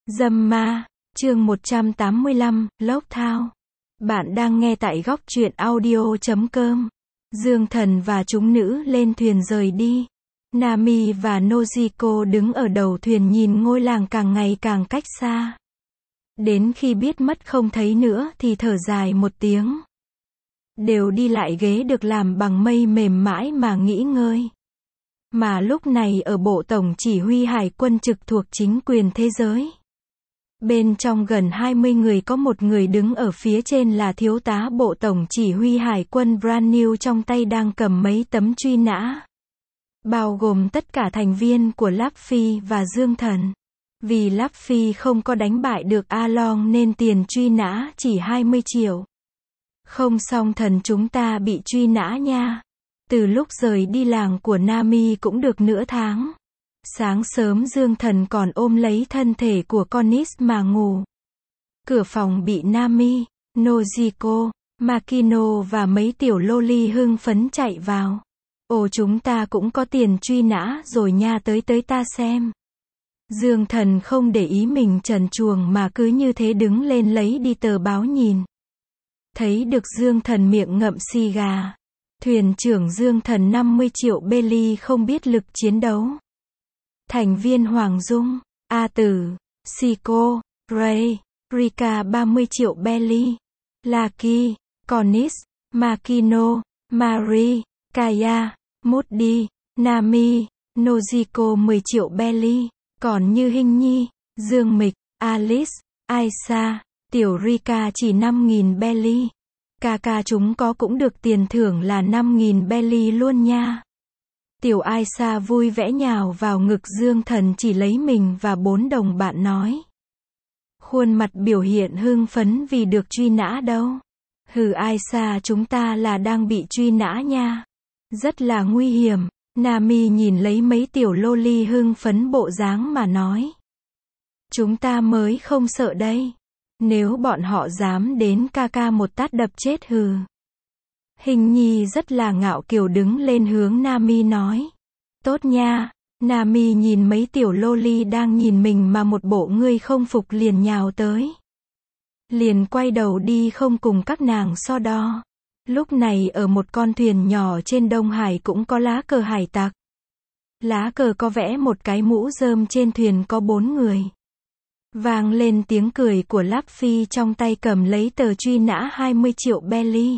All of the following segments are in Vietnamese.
Dâm ma, chương 185, Lockdown. Bạn đang nghe tại góc truyện audio.com. Dương Thần và chúng nữ lên thuyền rời đi. Nami và Nojiko đứng ở đầu thuyền nhìn ngôi làng càng ngày càng cách xa. Đến khi biết mất không thấy nữa thì thở dài một tiếng. Đều đi lại ghế được làm bằng mây mềm mãi mà nghỉ ngơi. Mà lúc này ở Bộ Tổng Chỉ huy Hải quân trực thuộc chính quyền thế giới. Bên trong gần 20 người có một người đứng ở phía trên là thiếu tá Bộ Tổng Chỉ huy Hải quân Brand New, trong tay đang cầm mấy tấm truy nã. Bao gồm tất cả thành viên của Luffy và Dương Thần. Vì Luffy không có đánh bại được Along nên tiền truy nã chỉ 20 triệu. Không xong thần, chúng ta bị truy nã nha. Từ lúc rời đi làng của Nami cũng được nửa tháng. Sáng sớm Dương Thần còn ôm lấy thân thể của Connis mà ngủ. Cửa phòng bị Nami, Nojiko, Makino và mấy tiểu loli hưng phấn chạy vào. Ồ, chúng ta cũng có tiền truy nã rồi nha, tới ta xem. Dương Thần không để ý mình trần truồng mà cứ như thế đứng lên lấy đi tờ báo nhìn. Thấy được Dương Thần miệng ngậm xì gà. Thuyền trưởng Dương Thần 50 triệu belly không biết lực chiến đấu. Thành viên Hoàng Dung, A Tử, Siko, Ray, Rika 30 triệu belly. Lucky, Connis, Makino, Mari, Kaya, Moody, Nami, Nojiko 10 triệu belly. Còn Như Hinh Nhi, Dương Mịch, Alice, Aisa, tiểu Rika chỉ 5.000 belly. Ca chúng có cũng được tiền thưởng là 5.000 belly luôn nha. Tiểu Aisa vui vẻ nhào vào ngực Dương Thần, chỉ lấy mình và 4 đồng bạn nói. Khuôn mặt biểu hiện hưng phấn vì được truy nã đâu. Hừ Aisa, chúng ta là đang bị truy nã nha. Rất là nguy hiểm. Nami nhìn lấy mấy tiểu loli hưng phấn bộ dáng mà nói. Chúng ta mới không sợ đây. Nếu bọn họ dám đến ca một tát đập chết hừ. Hình Nhi rất là ngạo kiều đứng lên hướng Nami nói. Tốt nha. Nami nhìn mấy tiểu loli đang nhìn mình mà một bộ ngươi không phục liền nhào tới. Liền quay đầu đi không cùng các nàng so đo. Lúc này ở một con thuyền nhỏ trên Đông Hải cũng có lá cờ hải tặc. Lá cờ có vẽ một cái mũ rơm, trên thuyền có 4 người. Vang lên tiếng cười của Luffy, trong tay cầm lấy tờ truy nã 20 triệu belly.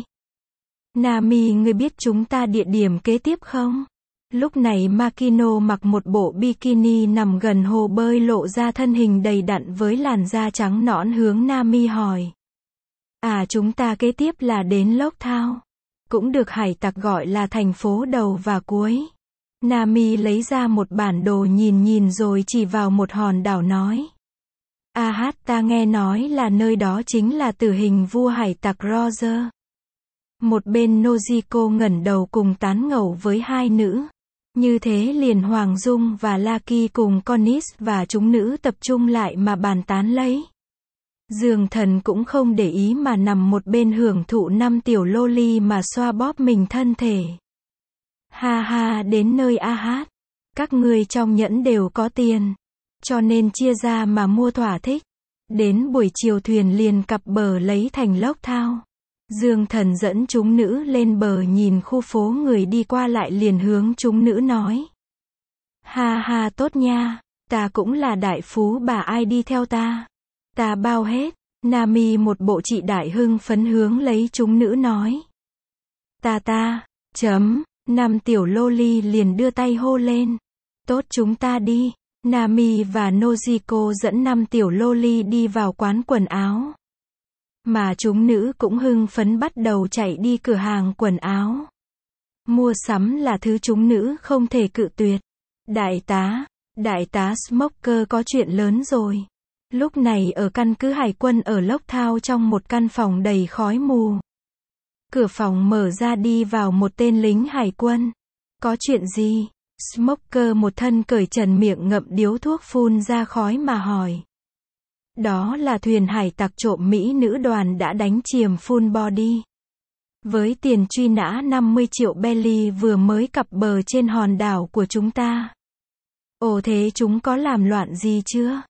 Nami, ngươi biết chúng ta địa điểm kế tiếp không? Lúc này Makino mặc một bộ bikini nằm gần hồ bơi, lộ ra thân hình đầy đặn với làn da trắng nõn, hướng Nami hỏi. À, chúng ta kế tiếp là đến Lockdown. Cũng được hải tặc gọi là thành phố đầu và cuối. Nami lấy ra một bản đồ nhìn rồi chỉ vào một hòn đảo nói. Ta nghe nói là nơi đó chính là tử hình vua hải tặc Roger. Một bên Nojiko ngẩng đầu cùng tán ngầu với hai nữ. Như thế liền Hoàng Dung và Lucky cùng Connis và chúng nữ tập trung lại mà bàn tán lấy. Dương Thần cũng không để ý mà nằm một bên hưởng thụ 5 tiểu loli mà xoa bóp mình thân thể. Ha ha, đến nơi các ngươi trong nhẫn đều có tiền. Cho nên chia ra mà mua thỏa thích. Đến buổi chiều thuyền liền cập bờ lấy thành Lockdown. Dương Thần dẫn chúng nữ lên bờ, nhìn khu phố người đi qua lại liền hướng chúng nữ nói. Ha ha, tốt nha. Ta cũng là đại phú bà, ai đi theo ta? Ta bao hết. Nami một bộ chị đại hưng phấn hướng lấy chúng nữ nói. Ta. 5 tiểu loli liền đưa tay hô lên. Tốt, chúng ta đi. Nami và Nojiko dẫn 5 tiểu loli đi vào quán quần áo. Mà chúng nữ cũng hưng phấn bắt đầu chạy đi cửa hàng quần áo. Mua sắm là thứ chúng nữ không thể cự tuyệt. Đại tá Smoker có chuyện lớn rồi. Lúc này ở căn cứ hải quân ở Lockdown, trong một căn phòng đầy khói mù. Cửa phòng mở ra, đi vào một tên lính hải quân. Có chuyện gì? Smoker một thân cởi trần, miệng ngậm điếu thuốc phun ra khói mà hỏi. Đó là thuyền hải tặc trộm mỹ nữ đoàn đã đánh chìm Full Body. Với tiền truy nã 50 triệu belly vừa mới cập bờ trên hòn đảo của chúng ta. Ồ, thế chúng có làm loạn gì chưa?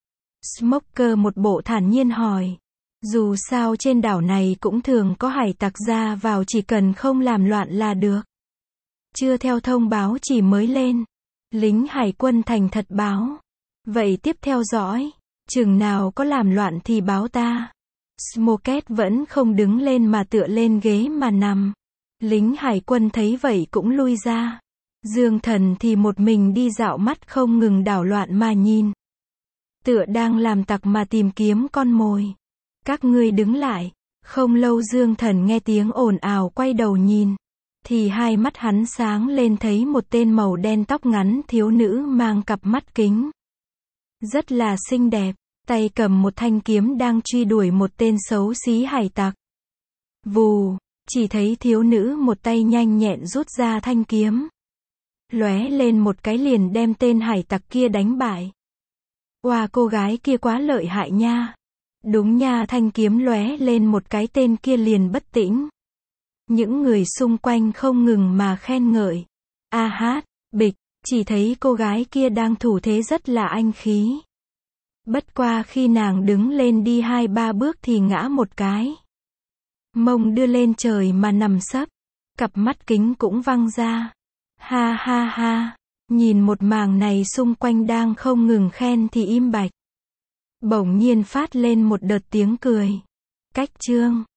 Smoker một bộ thản nhiên hỏi. Dù sao trên đảo này cũng thường có hải tặc ra vào, chỉ cần không làm loạn là được. Chưa theo thông báo chỉ mới lên. Lính hải quân thành thật báo. Vậy tiếp theo dõi. Chừng nào có làm loạn thì báo ta. Smoket vẫn không đứng lên mà tựa lên ghế mà nằm. Lính hải quân thấy vậy cũng lui ra. Dương Thần thì một mình đi dạo, mắt không ngừng đảo loạn mà nhìn. Tựa đang làm tặc mà tìm kiếm con mồi. Các ngươi đứng lại. Không lâu Dương Thần nghe tiếng ồn ào quay đầu nhìn. Thì hai mắt hắn sáng lên, thấy một tên màu đen tóc ngắn thiếu nữ mang cặp mắt kính. Rất là xinh đẹp. Tay cầm một thanh kiếm đang truy đuổi một tên xấu xí hải tặc. Vù, chỉ thấy thiếu nữ một tay nhanh nhẹn rút ra thanh kiếm. Lóe lên một cái liền đem tên hải tặc kia đánh bại. Oa, cô gái kia quá lợi hại nha. Đúng nha, thanh kiếm lóe lên một cái tên kia liền bất tĩnh. Những người xung quanh không ngừng mà khen ngợi. A hát, bịch, chỉ thấy cô gái kia đang thủ thế rất là anh khí. Bất qua khi nàng đứng lên đi 2-3 bước thì ngã một cái. Mông đưa lên trời mà nằm sấp. Cặp mắt kính cũng văng ra. Ha ha ha. Nhìn một màn này xung quanh đang không ngừng khen thì im bặt. Bỗng nhiên phát lên một đợt tiếng cười. Cách chương.